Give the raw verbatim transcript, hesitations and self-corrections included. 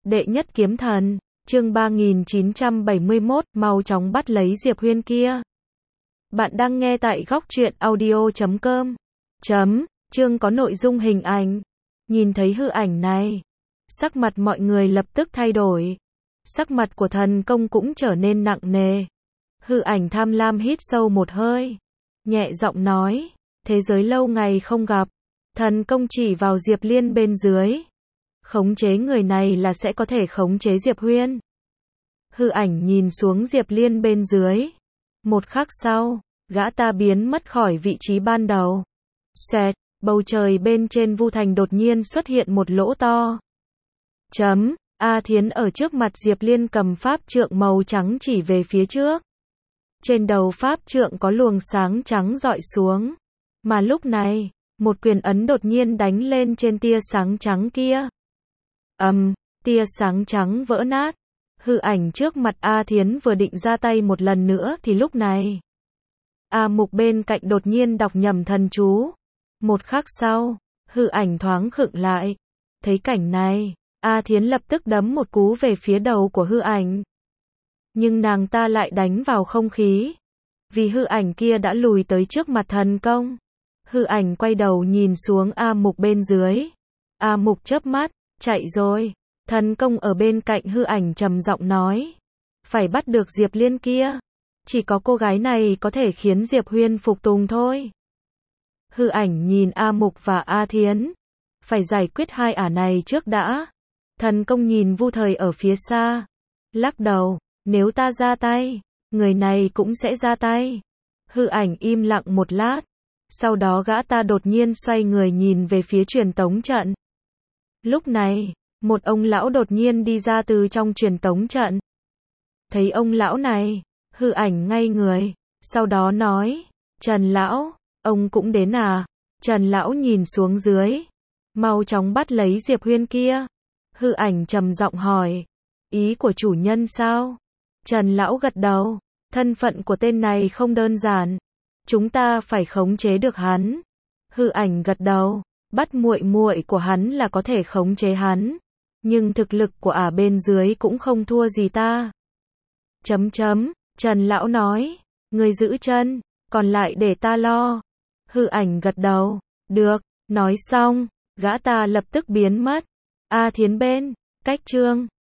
Đệ nhất kiếm thần, chương ba nghìn chín trăm bảy mươi mốt, mau chóng bắt lấy Diệp Huyên kia. Bạn đang nghe tại góc truyện audio chấm com. Chấm, chương có nội dung hình ảnh. Nhìn thấy hư ảnh này, sắc mặt mọi người lập tức thay đổi. Sắc mặt của thần công cũng trở nên nặng nề. Hư ảnh tham lam hít sâu một hơi, nhẹ giọng nói, thế giới lâu ngày không gặp. Thần công chỉ vào Diệp Liên bên dưới. Khống chế người này là sẽ có thể khống chế Diệp Huyên. Hư ảnh nhìn xuống Diệp Liên bên dưới. Một khắc sau, gã ta biến mất khỏi vị trí ban đầu. Xẹt, bầu trời bên trên Vu Thành đột nhiên xuất hiện một lỗ to. Chấm, A Thiến ở trước mặt Diệp Liên cầm pháp trượng màu trắng chỉ về phía trước. Trên đầu pháp trượng có luồng sáng trắng rọi xuống. Mà lúc này, một quyền ấn đột nhiên đánh lên trên tia sáng trắng kia. Ầm, um, tia sáng trắng vỡ nát. Hư ảnh trước mặt A Thiến vừa định ra tay một lần nữa thì lúc này, A Mục bên cạnh đột nhiên đọc nhầm thần chú. Một khắc sau, hư ảnh thoáng khựng lại. Thấy cảnh này, A Thiến lập tức đấm một cú về phía đầu của hư ảnh. Nhưng nàng ta lại đánh vào không khí. Vì hư ảnh kia đã lùi tới trước mặt thần công. Hư ảnh quay đầu nhìn xuống A Mục bên dưới. A Mục chớp mắt, chạy rồi. Thần công ở bên cạnh hư ảnh trầm giọng nói. Phải bắt được Diệp Liên kia. Chỉ có cô gái này có thể khiến Diệp Huyên phục tùng thôi. Hư ảnh nhìn A Mục và A Thiến. Phải giải quyết hai ả này trước đã. Thần công nhìn Vu Thời ở phía xa. Lắc đầu, nếu ta ra tay, người này cũng sẽ ra tay. Hư ảnh im lặng một lát. Sau đó gã ta đột nhiên xoay người nhìn về phía truyền tống trận. Lúc này, một ông lão đột nhiên đi ra từ trong truyền tống trận. Thấy ông lão này, hư ảnh ngay người, sau đó nói, Trần lão, ông cũng đến à? Trần lão nhìn xuống dưới, mau chóng bắt lấy Diệp Huyên kia. Hư ảnh trầm giọng hỏi, ý của chủ nhân sao? Trần lão gật đầu, thân phận của tên này không đơn giản, chúng ta phải khống chế được hắn. Hư ảnh gật đầu, bắt muội muội của hắn là có thể khống chế hắn, nhưng thực lực của ả bên dưới cũng không thua gì ta. Chấm chấm, Trần lão nói, người giữ chân, còn lại để ta lo. Hư ảnh gật đầu, được, nói xong, gã ta lập tức biến mất. A Thiến bên, cách chương